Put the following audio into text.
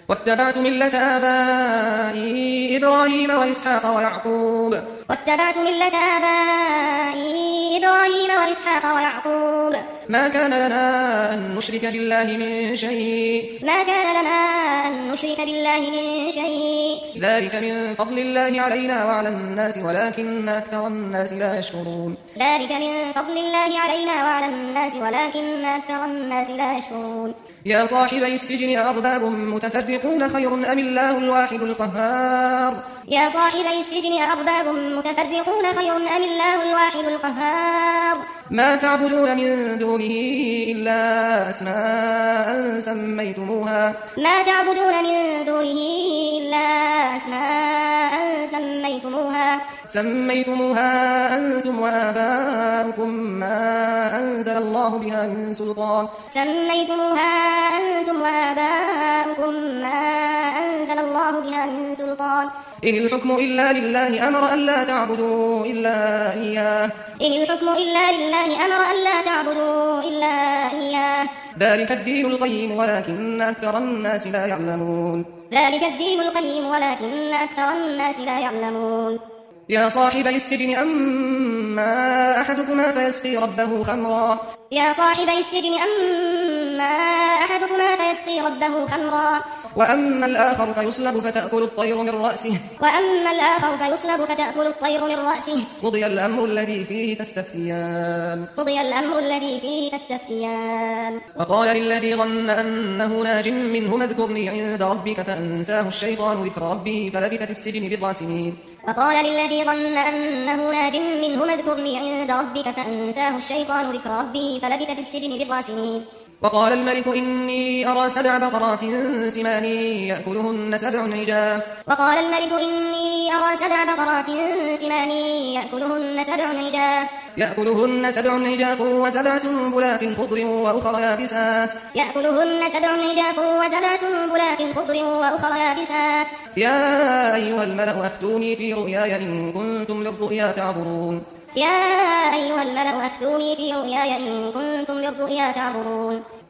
واتبعت ملة آبائي إبراهيم وإسحاق ويعقوب واتبعت ملة آبائي إبراهيم وإسحاق ويعقوب ما كان لنا أن نشرك بالله من شيء ذلك من فضل الله علينا وعلى الناس ولكن أكثر الناس لا يشكرون يا صاحبي السجن أأرباب متفرقون خير أم الله الواحد القهار ما تعبدون من دونه إلا أسماء سميتموها أنتم وآباؤكم ما أنزل الله بها من سلطان إن الحكم إلا لله أمر ألا تعبدوا إلا إياه ذلك الدين القيم ولكن أكثر الناس لا يعلمون يا صاحبي السجن أما أحدكما فيسقي ربه خمرا وأما الآخر فيصلب فتأكل الطير من رأسه قضي الأمر الذي فيه تستفتيان وقال للذي ظن أنه ناج منهما اذكرني عند ربك فأنساه الشيطان ذكر ربه فلبث في السجن بضع سنين وقال الملك إني أرى 7 بقرات سمان يأكلهن 7 عجاف و7 سنبلات خضر وأخر يابسات يا أيها الملأ أفتوني في رؤياي إن كنتم للرؤيا تعبرون